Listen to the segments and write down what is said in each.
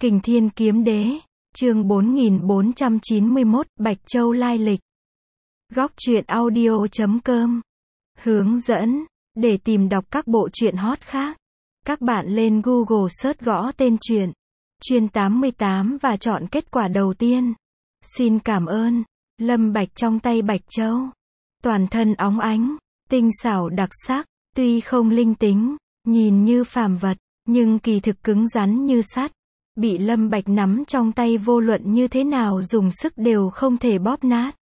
Kình Thiên Kiếm Đế, chương 4491, Bạch Châu lai lịch. Góc truyện audio.com. Hướng dẫn, để tìm đọc các bộ truyện hot khác, các bạn lên Google search gõ tên truyện, Chuyên 88 và chọn kết quả đầu tiên. Xin cảm ơn. Lâm Bạch trong tay Bạch Châu. Toàn thân óng ánh, tinh xảo đặc sắc, tuy không linh tính, nhìn như phàm vật, nhưng kỳ thực cứng rắn như sắt. Bị Lâm Bạch nắm trong tay vô luận như thế nào dùng sức đều không thể bóp nát.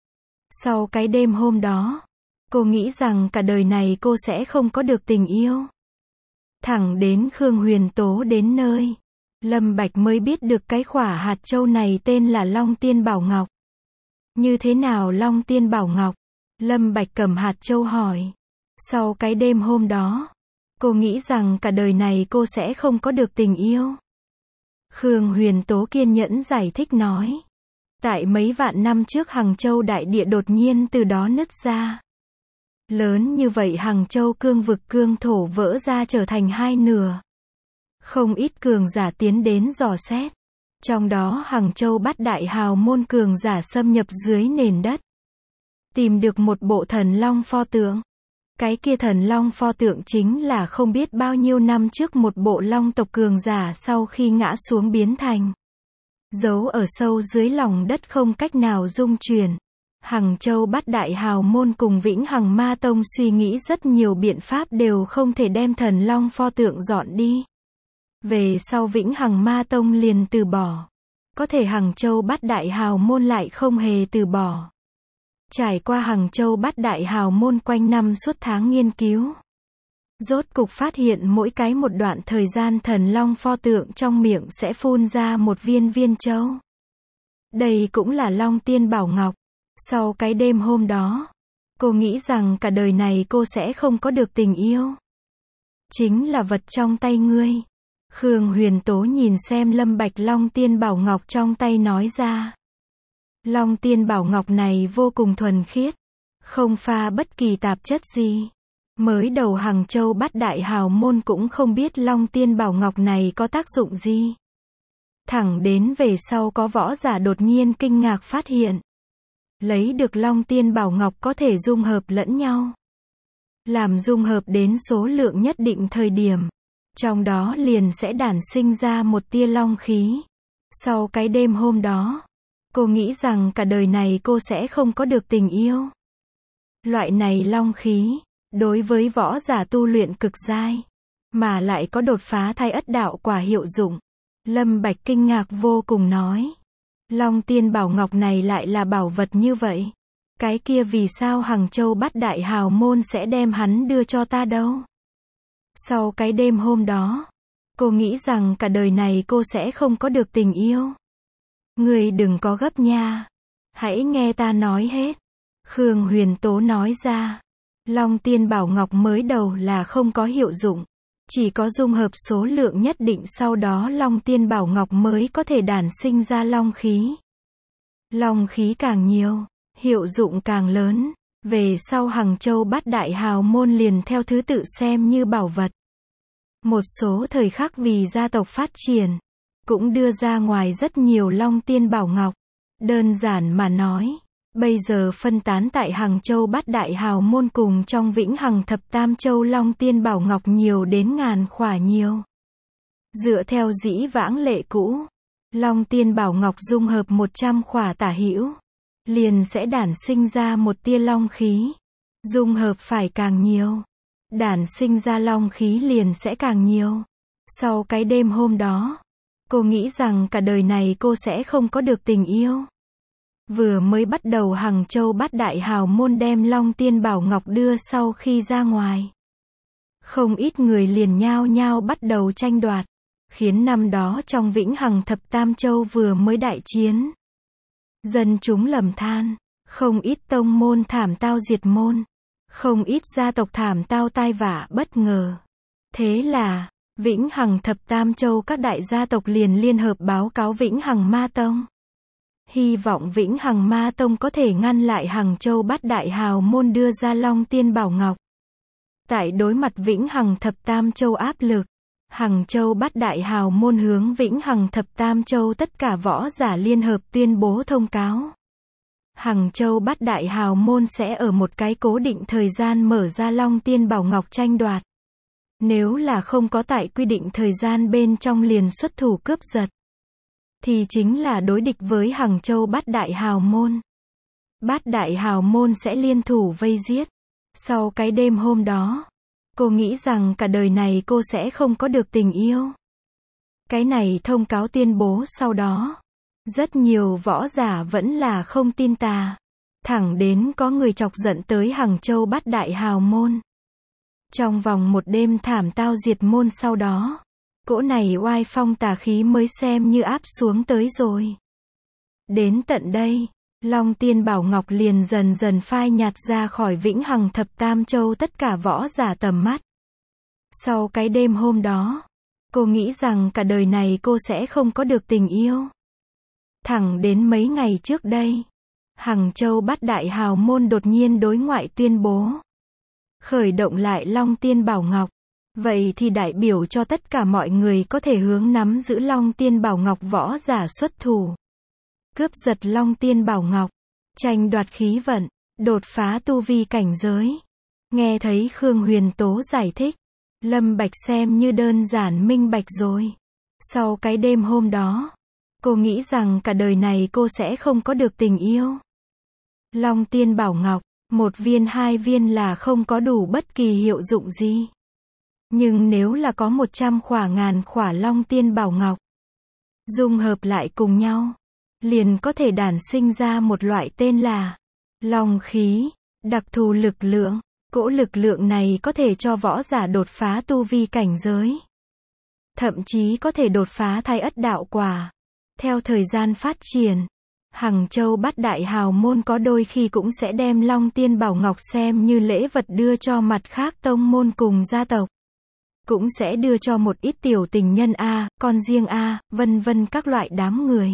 Sau cái đêm hôm đó, cô nghĩ rằng cả đời này cô sẽ không có được tình yêu. Thẳng đến Khương Huyền Tố đến nơi, Lâm Bạch mới biết được cái khỏa hạt châu này tên là Long Tiên Bảo Ngọc. Như thế nào Long Tiên Bảo Ngọc? Lâm Bạch cầm hạt châu hỏi. Sau cái đêm hôm đó, cô nghĩ rằng cả đời này cô sẽ không có được tình yêu. Khương Huyền Tố kiên nhẫn giải thích nói. Tại mấy vạn năm trước Hằng Châu đại địa đột nhiên từ đó nứt ra. Lớn như vậy Hằng Châu cương vực cương thổ vỡ ra trở thành hai nửa. Không ít cường giả tiến đến dò xét. Trong đó Hằng Châu Bát Đại hào môn cường giả xâm nhập dưới nền đất. Tìm được một bộ thần long pho tượng. Cái kia thần long pho tượng chính là không biết bao nhiêu năm trước một bộ long tộc cường giả sau khi ngã xuống biến thành. Giấu ở sâu dưới lòng đất không cách nào dung chuyển. Hằng Châu Bát Đại hào môn cùng Vĩnh Hằng Ma Tông suy nghĩ rất nhiều biện pháp đều không thể đem thần long pho tượng dọn đi. Về sau Vĩnh Hằng Ma Tông liền từ bỏ. Có thể Hằng Châu Bát Đại hào môn lại không hề từ bỏ. Trải qua Hằng Châu Bát Đại hào môn quanh năm suốt tháng nghiên cứu, rốt cục phát hiện mỗi cái một đoạn thời gian thần long pho tượng trong miệng sẽ phun ra một viên viên châu. Đây cũng là Long Tiên Bảo Ngọc. Sau cái đêm hôm đó, cô nghĩ rằng cả đời này cô sẽ không có được tình yêu. Chính là vật trong tay ngươi. Khương Huyền Tố nhìn xem Lâm Bạch Long Tiên Bảo Ngọc trong tay nói ra. Long Tiên Bảo Ngọc này vô cùng thuần khiết, không pha bất kỳ tạp chất gì. Mới đầu Hằng Châu Bát Đại hào môn cũng không biết Long Tiên Bảo Ngọc này có tác dụng gì. Thẳng đến về sau có võ giả đột nhiên kinh ngạc phát hiện. Lấy được Long Tiên Bảo Ngọc có thể dung hợp lẫn nhau. Làm dung hợp đến số lượng nhất định thời điểm. Trong đó liền sẽ đản sinh ra một tia long khí. Sau cái đêm hôm đó, cô nghĩ rằng cả đời này cô sẽ không có được tình yêu. Loại này long khí, đối với võ giả tu luyện cực giai, mà lại có đột phá thai ất đạo quả hiệu dụng. Lâm Bạch kinh ngạc vô cùng nói. Long Tiên Bảo Ngọc này lại là bảo vật như vậy. Cái kia vì sao Hằng Châu Bát Đại hào môn sẽ đem hắn đưa cho ta đâu? Sau cái đêm hôm đó, cô nghĩ rằng cả đời này cô sẽ không có được tình yêu. Ngươi đừng có gấp nha. Hãy nghe ta nói hết. Khương Huyền Tố nói ra. Long Tiên Bảo Ngọc mới đầu là không có hiệu dụng. Chỉ có dung hợp số lượng nhất định sau đó Long Tiên Bảo Ngọc mới có thể đản sinh ra long khí. Long khí càng nhiều, hiệu dụng càng lớn. Về sau Hằng Châu Bát Đại hào môn liền theo thứ tự xem như bảo vật. Một số thời khắc vì gia tộc phát triển, cũng đưa ra ngoài rất nhiều Long Tiên Bảo Ngọc. Đơn giản mà nói, bây giờ phân tán tại Hằng Châu Bát Đại hào môn cùng trong Vĩnh Hằng Thập Tam Châu Long Tiên Bảo Ngọc nhiều đến ngàn khỏa nhiều. Dựa theo dĩ vãng lệ cũ, Long Tiên Bảo Ngọc dung hợp 100 khỏa tả hữu, liền sẽ đản sinh ra một tia long khí. Dung hợp phải càng nhiều, đản sinh ra long khí liền sẽ càng nhiều. Sau cái đêm hôm đó, cô nghĩ rằng cả đời này cô sẽ không có được tình yêu. Vừa mới bắt đầu Hằng Châu Bát Đại hào môn đem Long Tiên Bảo Ngọc đưa sau khi ra ngoài. Không ít người liền nhao nhao bắt đầu tranh đoạt, khiến năm đó trong Vĩnh Hằng Thập Tam Châu vừa mới đại chiến. Dân chúng lầm than, không ít tông môn thảm tao diệt môn, không ít gia tộc thảm tao tai vạ bất ngờ. Thế là, Vĩnh Hằng Thập Tam Châu các đại gia tộc liền liên hợp báo cáo Vĩnh Hằng Ma Tông. Hy vọng Vĩnh Hằng Ma Tông có thể ngăn lại Hằng Châu Bát Đại hào môn đưa ra Long Tiên Bảo Ngọc. Tại đối mặt Vĩnh Hằng Thập Tam Châu áp lực, Hằng Châu Bát Đại Hào Môn hướng Vĩnh Hằng Thập Tam Châu tất cả võ giả liên hợp tuyên bố thông cáo. Hằng Châu Bát Đại Hào Môn sẽ ở một cái cố định thời gian mở ra Long Tiên Bảo Ngọc tranh đoạt. Nếu là không có tại quy định thời gian bên trong liền xuất thủ cướp giật, thì chính là đối địch với Hằng Châu Bát Đại Hào Môn. Bát Đại Hào Môn sẽ liên thủ vây giết. Sau cái đêm hôm đó, cô nghĩ rằng cả đời này cô sẽ không có được tình yêu. Cái này thông cáo tuyên bố sau đó, rất nhiều võ giả vẫn là không tin tà. Thẳng đến có người chọc giận tới Hằng Châu Bát Đại Hào Môn. Trong vòng một đêm thảm tao diệt môn sau đó, cỗ này oai phong tà khí mới xem như áp xuống tới rồi. Đến tận đây, Long Tiên Bảo Ngọc liền dần dần phai nhạt ra khỏi Vĩnh Hằng Thập Tam Châu tất cả võ giả tầm mắt. Sau cái đêm hôm đó, cô nghĩ rằng cả đời này cô sẽ không có được tình yêu. Thẳng đến mấy ngày trước đây, Hằng Châu Bát Đại Hào Môn đột nhiên đối ngoại tuyên bố khởi động lại Long Tiên Bảo Ngọc. Vậy thì đại biểu cho tất cả mọi người có thể hướng nắm giữ Long Tiên Bảo Ngọc võ giả xuất thủ. Cướp giật Long Tiên Bảo Ngọc, tranh đoạt khí vận, đột phá tu vi cảnh giới. Nghe thấy Khương Huyền Tố giải thích, Lâm Bạch xem như đơn giản minh bạch rồi. Sau cái đêm hôm đó, cô nghĩ rằng cả đời này cô sẽ không có được tình yêu. Long Tiên Bảo Ngọc, một viên hai viên là không có đủ bất kỳ hiệu dụng gì. Nhưng nếu là có 100 khỏa ngàn khỏa Long Tiên Bảo Ngọc, dung hợp lại cùng nhau, liền có thể đản sinh ra một loại tên là Long khí, đặc thù lực lượng. Cỗ lực lượng này có thể cho võ giả đột phá tu vi cảnh giới. Thậm chí có thể đột phá Thái Ất đạo quả. Theo thời gian phát triển, Hằng Châu Bát Đại Hào Môn có đôi khi cũng sẽ đem Long Tiên Bảo Ngọc xem như lễ vật đưa cho mặt khác tông môn cùng gia tộc. Cũng sẽ đưa cho một ít tiểu tình nhân A, con riêng A, vân vân các loại đám người.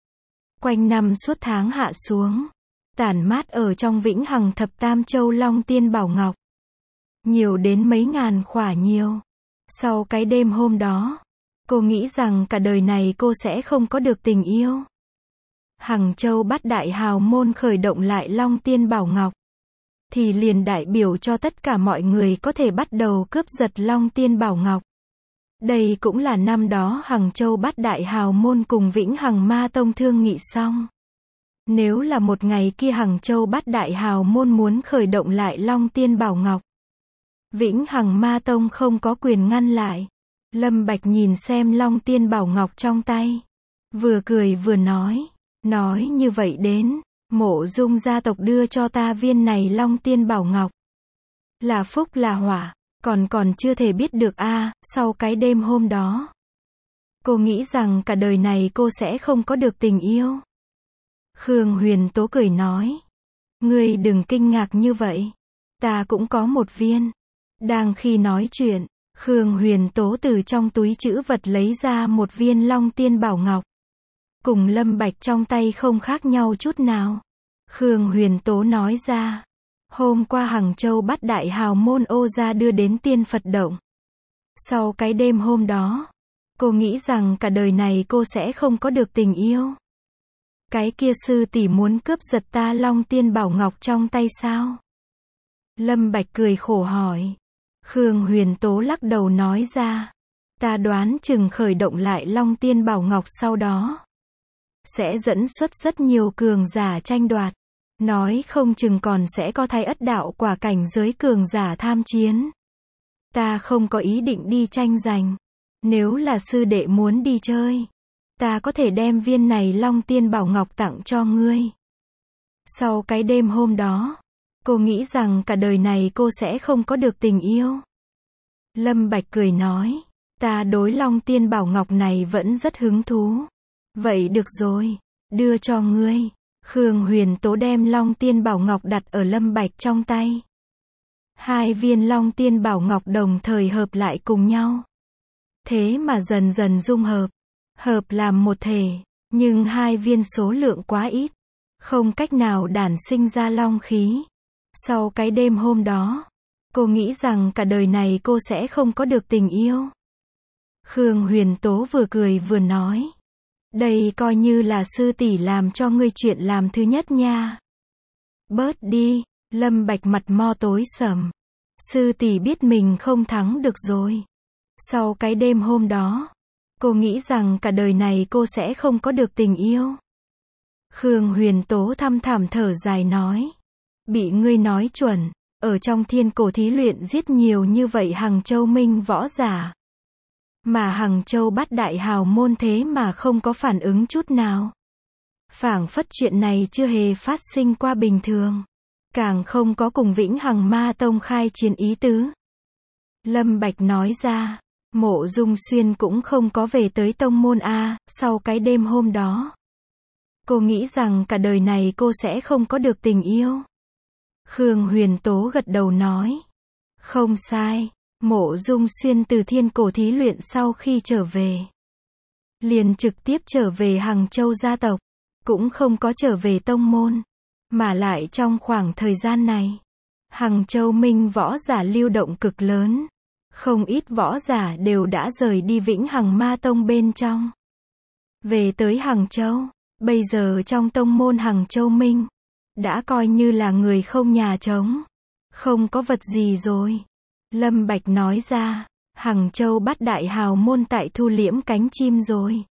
Quanh năm suốt tháng hạ xuống, tản mát ở trong Vĩnh Hằng Thập Tam Châu Long Tiên Bảo Ngọc. Nhiều đến mấy ngàn khỏa nhiều. Sau cái đêm hôm đó, cô nghĩ rằng cả đời này cô sẽ không có được tình yêu. Hằng Châu Bát Đại Hào Môn khởi động lại Long Tiên Bảo Ngọc, thì liền đại biểu cho tất cả mọi người có thể bắt đầu cướp giật Long Tiên Bảo Ngọc. Đây cũng là năm đó Hằng Châu Bát Đại Hào Môn cùng Vĩnh Hằng Ma Tông thương nghị xong. Nếu là một ngày kia Hằng Châu Bát Đại Hào Môn muốn khởi động lại Long Tiên Bảo Ngọc, Vĩnh Hằng Ma Tông không có quyền ngăn lại. Lâm Bạch nhìn xem Long Tiên Bảo Ngọc trong tay, vừa cười vừa nói như vậy đến, Mộ Dung gia tộc đưa cho ta viên này Long Tiên Bảo Ngọc. Là phúc là họa, còn chưa thể biết được a. Sau cái đêm hôm đó, cô nghĩ rằng cả đời này cô sẽ không có được tình yêu. Khương Huyền Tố cười nói, ngươi đừng kinh ngạc như vậy, ta cũng có một viên. Đang khi nói chuyện, Khương Huyền Tố từ trong túi trữ vật lấy ra một viên Long Tiên Bảo Ngọc. Cùng Lâm Bạch trong tay không khác nhau chút nào. Khương Huyền Tố nói ra, hôm qua Hằng Châu Bát Đại Hào Môn ô gia đưa đến Tiên Phật Động. Sau cái đêm hôm đó, cô nghĩ rằng cả đời này cô sẽ không có được tình yêu. Cái kia sư tỷ muốn cướp giật ta Long Tiên Bảo Ngọc trong tay sao? Lâm Bạch cười khổ hỏi. Khương Huyền Tố lắc đầu nói ra, ta đoán chừng khởi động lại Long Tiên Bảo Ngọc sau đó sẽ dẫn xuất rất nhiều cường giả tranh đoạt. Nói không chừng còn sẽ có Thái Ất đạo quả cảnh giới cường giả tham chiến. Ta không có ý định đi tranh giành. Nếu là sư đệ muốn đi chơi, ta có thể đem viên này Long Tiên Bảo Ngọc tặng cho ngươi. Sau cái đêm hôm đó, cô nghĩ rằng cả đời này cô sẽ không có được tình yêu. Lâm Bạch cười nói, ta đối Long Tiên Bảo Ngọc này vẫn rất hứng thú. Vậy được rồi, đưa cho ngươi. Khương Huyền Tố đem Long Tiên Bảo Ngọc đặt ở Lâm Bạch trong tay. Hai viên Long Tiên Bảo Ngọc đồng thời hợp lại cùng nhau. Thế mà dần dần dung hợp làm một thể, nhưng hai viên số lượng quá ít, không cách nào đản sinh ra long khí. Sau cái đêm hôm đó, cô nghĩ rằng cả đời này cô sẽ không có được tình yêu. Khương Huyền Tố vừa cười vừa nói. Đây coi như là sư tỷ làm cho ngươi chuyện làm thứ nhất nha. Bớt đi, Lâm Bạch mặt mo tối sầm. Sư tỷ biết mình không thắng được rồi. Sau cái đêm hôm đó, cô nghĩ rằng cả đời này cô sẽ không có được tình yêu. Khương Huyền Tố thăm thẳm thở dài nói. Bị ngươi nói chuẩn, ở trong thiên cổ thí luyện giết nhiều như vậy Hằng Châu Minh võ giả. Mà Hằng Châu Bát Đại hào môn thế mà không có phản ứng chút nào. Phảng phất chuyện này chưa hề phát sinh qua bình thường. Càng không có cùng Vĩnh Hằng Ma Tông khai chiến ý tứ. Lâm Bạch nói ra, Mộ Dung Xuyên cũng không có về tới tông môn A, sau cái đêm hôm đó. Cô nghĩ rằng cả đời này cô sẽ không có được tình yêu. Khương Huyền Tố gật đầu nói. Không sai, Mộ Dung Xuyên từ thiên cổ thí luyện sau khi trở về. Liền trực tiếp trở về Hằng Châu gia tộc. Cũng không có trở về tông môn. Mà lại trong khoảng thời gian này, Hằng Châu Minh võ giả lưu động cực lớn. Không ít võ giả đều đã rời đi Vĩnh Hằng Ma Tông bên trong. Về tới Hằng Châu, bây giờ trong tông môn Hằng Châu Minh, đã coi như là người không nhà trống. Không có vật gì rồi. Lâm Bạch nói ra, Hằng Châu Bát Đại hào môn tại thu liễm cánh chim rồi.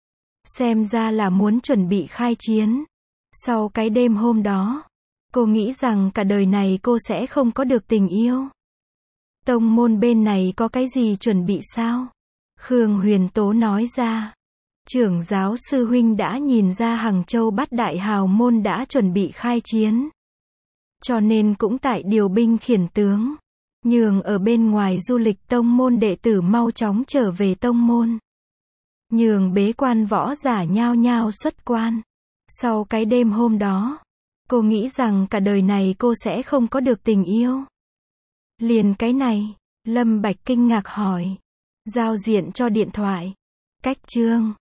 Xem ra là muốn chuẩn bị khai chiến. Sau cái đêm hôm đó, cô nghĩ rằng cả đời này cô sẽ không có được tình yêu. Tông môn bên này có cái gì chuẩn bị sao? Khương Huyền Tố nói ra. Trưởng giáo sư huynh đã nhìn ra Hằng Châu Bát Đại hào môn đã chuẩn bị khai chiến. Cho nên cũng tại điều binh khiển tướng. Nhường ở bên ngoài du lịch tông môn đệ tử mau chóng trở về tông môn. Nhường bế quan võ giả nhao nhao xuất quan. Sau cái đêm hôm đó, cô nghĩ rằng cả đời này cô sẽ không có được tình yêu. Liền cái này, Lâm Bạch kinh ngạc hỏi. Giao diện cho điện thoại. Cách chương